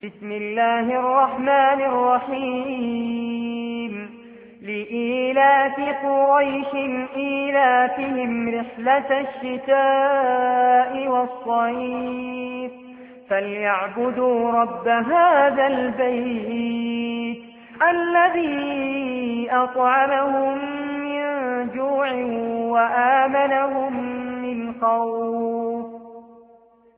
بسم الله الرحمن الرحيم لإيلاف قريش إيلافهم رحلة الشتاء والصيف فليعبدوا رب هذا البيت الذي أطعمهم من جوع وآمنهم من خوف.